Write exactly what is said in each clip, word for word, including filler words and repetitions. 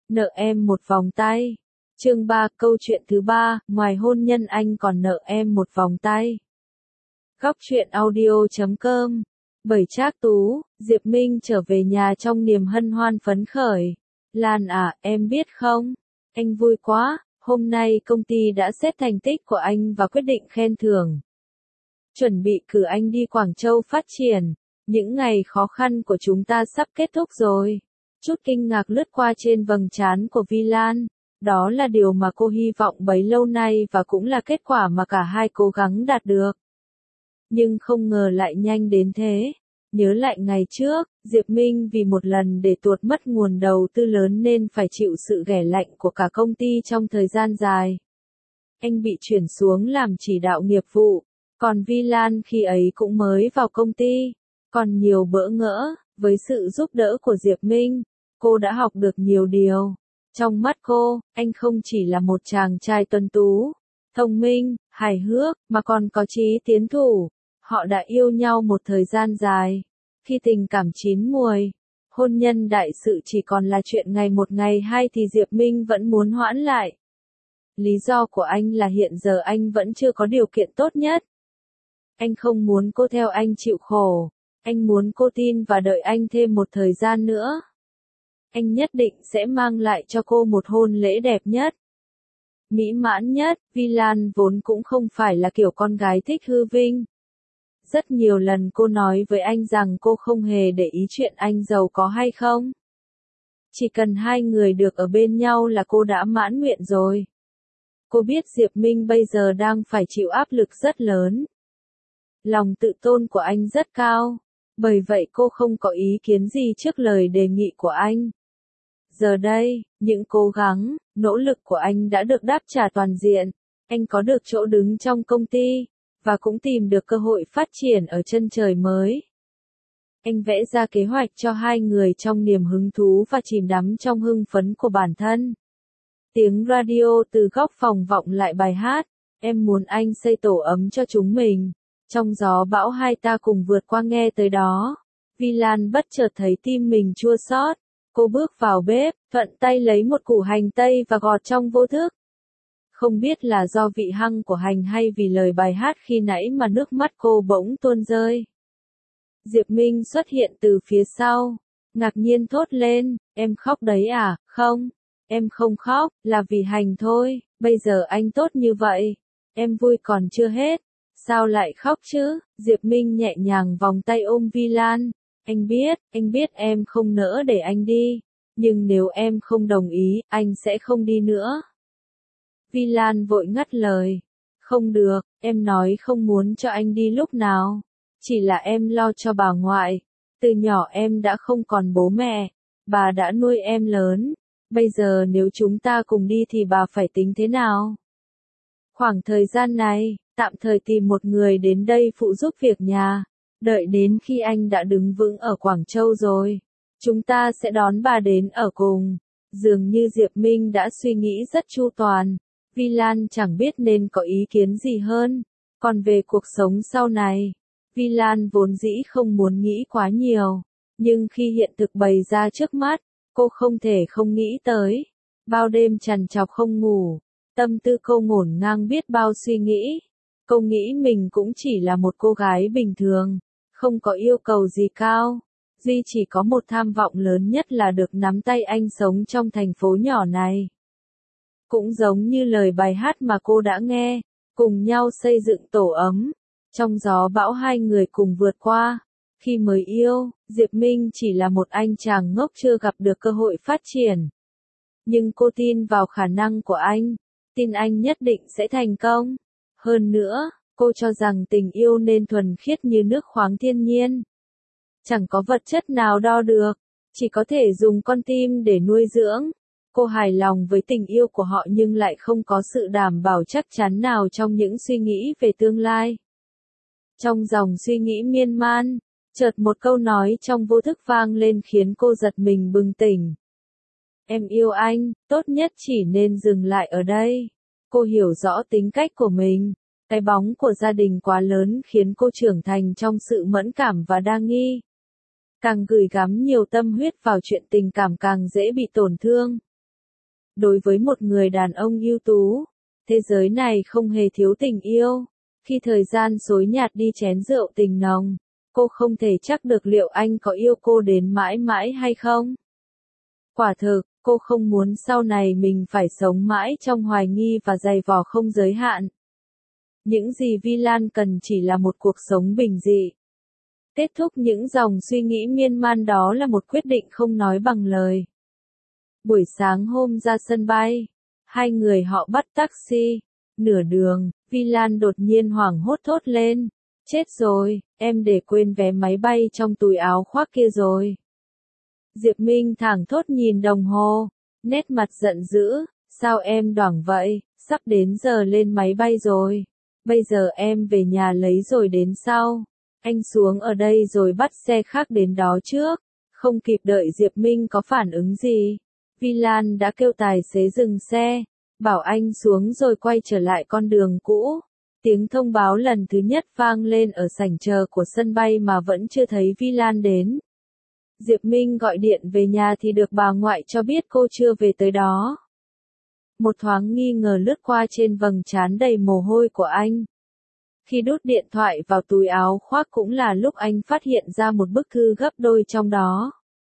Nợ em một vòng tay. Chương ba, câu chuyện thứ ba, ngoài hôn nhân anh còn nợ em một vòng tay. Góc truyện audio chấm com. Bởi Trác Tú, Diệp Minh trở về nhà trong niềm hân hoan phấn khởi. Lan à, em biết không? Anh vui quá, hôm nay công ty đã xếp thành tích của anh và quyết định khen thưởng. Chuẩn bị cử anh đi Quảng Châu phát triển. Những ngày khó khăn của chúng ta sắp kết thúc rồi. Chút kinh ngạc lướt qua trên vầng trán của Vi Lan. Đó là điều mà cô hy vọng bấy lâu nay và cũng là kết quả mà cả hai cố gắng đạt được. Nhưng không ngờ lại nhanh đến thế. Nhớ lại ngày trước, Diệp Minh vì một lần để tuột mất nguồn đầu tư lớn nên phải chịu sự ghẻ lạnh của cả công ty trong thời gian dài. Anh bị chuyển xuống làm chỉ đạo nghiệp vụ, còn Vi Lan khi ấy cũng mới vào công ty, còn nhiều bỡ ngỡ. Với sự giúp đỡ của Diệp Minh, cô đã học được nhiều điều. Trong mắt cô, anh không chỉ là một chàng trai tuấn tú, thông minh, hài hước, mà còn có chí tiến thủ. Họ đã yêu nhau một thời gian dài. Khi tình cảm chín muồi, hôn nhân đại sự chỉ còn là chuyện ngày một ngày hai thì Diệp Minh vẫn muốn hoãn lại. Lý do của anh là hiện giờ anh vẫn chưa có điều kiện tốt nhất. Anh không muốn cô theo anh chịu khổ. Anh muốn cô tin và đợi anh thêm một thời gian nữa. Anh nhất định sẽ mang lại cho cô một hôn lễ đẹp nhất, mỹ mãn nhất. Vi Lan vốn cũng không phải là kiểu con gái thích hư vinh. Rất nhiều lần cô nói với anh rằng cô không hề để ý chuyện anh giàu có hay không. Chỉ cần hai người được ở bên nhau là cô đã mãn nguyện rồi. Cô biết Diệp Minh bây giờ đang phải chịu áp lực rất lớn. Lòng tự tôn của anh rất cao. Bởi vậy cô không có ý kiến gì trước lời đề nghị của anh. Giờ đây, những cố gắng, nỗ lực của anh đã được đáp trả toàn diện. Anh có được chỗ đứng trong công ty, và cũng tìm được cơ hội phát triển ở chân trời mới. Anh vẽ ra kế hoạch cho hai người trong niềm hứng thú và chìm đắm trong hưng phấn của bản thân. Tiếng radio từ góc phòng vọng lại bài hát, em muốn anh xây tổ ấm cho chúng mình. Trong gió bão hai ta cùng vượt qua nghe tới đó. Vi Lan bất chợt thấy tim mình chua xót. Cô bước vào bếp, thuận tay lấy một củ hành tây và gọt trong vô thức. Không biết là do vị hăng của hành hay vì lời bài hát khi nãy mà nước mắt cô bỗng tuôn rơi. Diệp Minh xuất hiện từ phía sau, ngạc nhiên thốt lên, em khóc đấy à? Không, em không khóc, là vì hành thôi, bây giờ anh tốt như vậy. Em vui còn chưa hết. Sao lại khóc chứ? Diệp Minh nhẹ nhàng vòng tay ôm Vi Lan. Anh biết, anh biết em không nỡ để anh đi. Nhưng nếu em không đồng ý, anh sẽ không đi nữa. Vi Lan vội ngắt lời. Không được, em nói không muốn cho anh đi lúc nào. Chỉ là em lo cho bà ngoại. Từ nhỏ em đã không còn bố mẹ. Bà đã nuôi em lớn. Bây giờ nếu chúng ta cùng đi thì bà phải tính thế nào? Khoảng thời gian này, tạm thời tìm một người đến đây phụ giúp việc nhà. Đợi đến khi anh đã đứng vững ở Quảng Châu rồi, chúng ta sẽ đón bà đến ở cùng. Dường như Diệp Minh đã suy nghĩ rất chu toàn. Vi Lan chẳng biết nên có ý kiến gì hơn. Còn về cuộc sống sau này, Vi Lan vốn dĩ không muốn nghĩ quá nhiều. Nhưng khi hiện thực bày ra trước mắt, cô không thể không nghĩ tới. Bao đêm trằn trọc không ngủ, tâm tư cô ngổn ngang biết bao suy nghĩ. Cô nghĩ mình cũng chỉ là một cô gái bình thường, không có yêu cầu gì cao. Duy chỉ có một tham vọng lớn nhất là được nắm tay anh sống trong thành phố nhỏ này. Cũng giống như lời bài hát mà cô đã nghe, cùng nhau xây dựng tổ ấm. Trong gió bão hai người cùng vượt qua. Khi mới yêu, Diệp Minh chỉ là một anh chàng ngốc chưa gặp được cơ hội phát triển. Nhưng cô tin vào khả năng của anh, tin anh nhất định sẽ thành công. Hơn nữa, cô cho rằng tình yêu nên thuần khiết như nước khoáng thiên nhiên. Chẳng có vật chất nào đo được, chỉ có thể dùng con tim để nuôi dưỡng. Cô hài lòng với tình yêu của họ nhưng lại không có sự đảm bảo chắc chắn nào trong những suy nghĩ về tương lai. Trong dòng suy nghĩ miên man, chợt một câu nói trong vô thức vang lên khiến cô giật mình bừng tỉnh. Em yêu anh, tốt nhất chỉ nên dừng lại ở đây. Cô hiểu rõ tính cách của mình. Cái bóng của gia đình quá lớn khiến cô trưởng thành trong sự mẫn cảm và đa nghi. Càng gửi gắm nhiều tâm huyết vào chuyện tình cảm càng dễ bị tổn thương. Đối với một người đàn ông ưu tú, thế giới này không hề thiếu tình yêu. Khi thời gian xối nhạt đi chén rượu tình nồng, cô không thể chắc được liệu anh có yêu cô đến mãi mãi hay không. Quả thực, cô không muốn sau này mình phải sống mãi trong hoài nghi và dày vò không giới hạn. Những gì Vi Lan cần chỉ là một cuộc sống bình dị. Kết thúc những dòng suy nghĩ miên man đó là một quyết định không nói bằng lời. Buổi sáng hôm ra sân bay, hai người họ bắt taxi. Nửa đường, Vi Lan đột nhiên hoảng hốt thốt lên. Chết rồi, em để quên vé máy bay trong túi áo khoác kia rồi. Diệp Minh thảng thốt nhìn đồng hồ, nét mặt giận dữ. Sao em đoảng vậy, sắp đến giờ lên máy bay rồi. Bây giờ em về nhà lấy rồi đến sau. Anh xuống ở đây rồi bắt xe khác đến đó trước. Không kịp đợi Diệp Minh có phản ứng gì, Vi Lan đã kêu tài xế dừng xe, bảo anh xuống rồi quay trở lại con đường cũ. Tiếng thông báo lần thứ nhất vang lên ở sảnh chờ của sân bay mà vẫn chưa thấy Vi Lan đến. Diệp Minh gọi điện về nhà thì được bà ngoại cho biết cô chưa về tới đó. Một thoáng nghi ngờ lướt qua trên vầng trán đầy mồ hôi của anh. Khi đút điện thoại vào túi áo khoác cũng là lúc anh phát hiện ra một bức thư gấp đôi trong đó.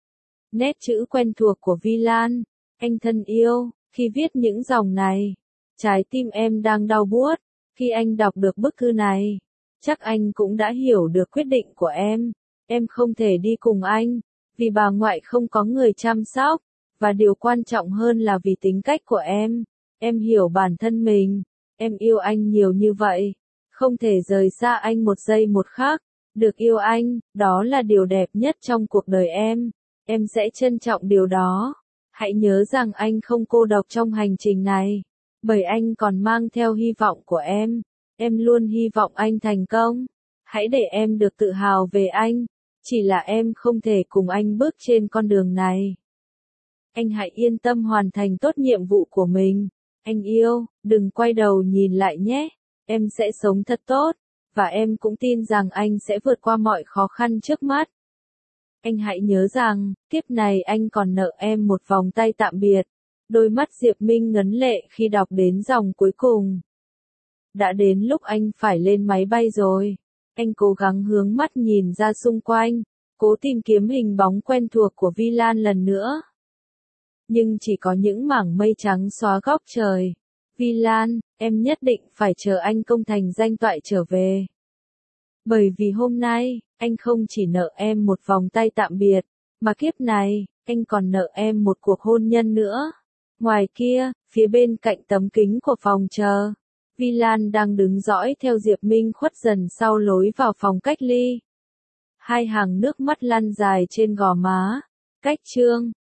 Nét chữ quen thuộc của Vi Lan. Anh thân yêu, khi viết những dòng này, trái tim em đang đau buốt. Khi anh đọc được bức thư này, chắc anh cũng đã hiểu được quyết định của em. Em không thể đi cùng anh, vì bà ngoại không có người chăm sóc, và điều quan trọng hơn là vì tính cách của em. Em hiểu bản thân mình, em yêu anh nhiều như vậy, không thể rời xa anh một giây một khắc. Được yêu anh, đó là điều đẹp nhất trong cuộc đời em. Em sẽ trân trọng điều đó. Hãy nhớ rằng anh không cô độc trong hành trình này, bởi anh còn mang theo hy vọng của em. Em luôn hy vọng anh thành công. Hãy để em được tự hào về anh. Chỉ là em không thể cùng anh bước trên con đường này. Anh hãy yên tâm hoàn thành tốt nhiệm vụ của mình. Anh yêu, đừng quay đầu nhìn lại nhé. Em sẽ sống thật tốt, và em cũng tin rằng anh sẽ vượt qua mọi khó khăn trước mắt. Anh hãy nhớ rằng, kiếp này anh còn nợ em một vòng tay tạm biệt. Đôi mắt Diệp Minh ngấn lệ khi đọc đến dòng cuối cùng. Đã đến lúc anh phải lên máy bay rồi. Anh cố gắng hướng mắt nhìn ra xung quanh, cố tìm kiếm hình bóng quen thuộc của Vi Lan lần nữa. Nhưng chỉ có những mảng mây trắng xóa góc trời. Vi Lan, em nhất định phải chờ anh công thành danh toại trở về. Bởi vì hôm nay, anh không chỉ nợ em một vòng tay tạm biệt, mà kiếp này, anh còn nợ em một cuộc hôn nhân nữa. Ngoài kia, phía bên cạnh tấm kính của phòng chờ, Vi Lan đang đứng dõi theo Diệp Minh khuất dần sau lối vào phòng cách ly. Hai hàng nước mắt lăn dài trên gò má. Cách chương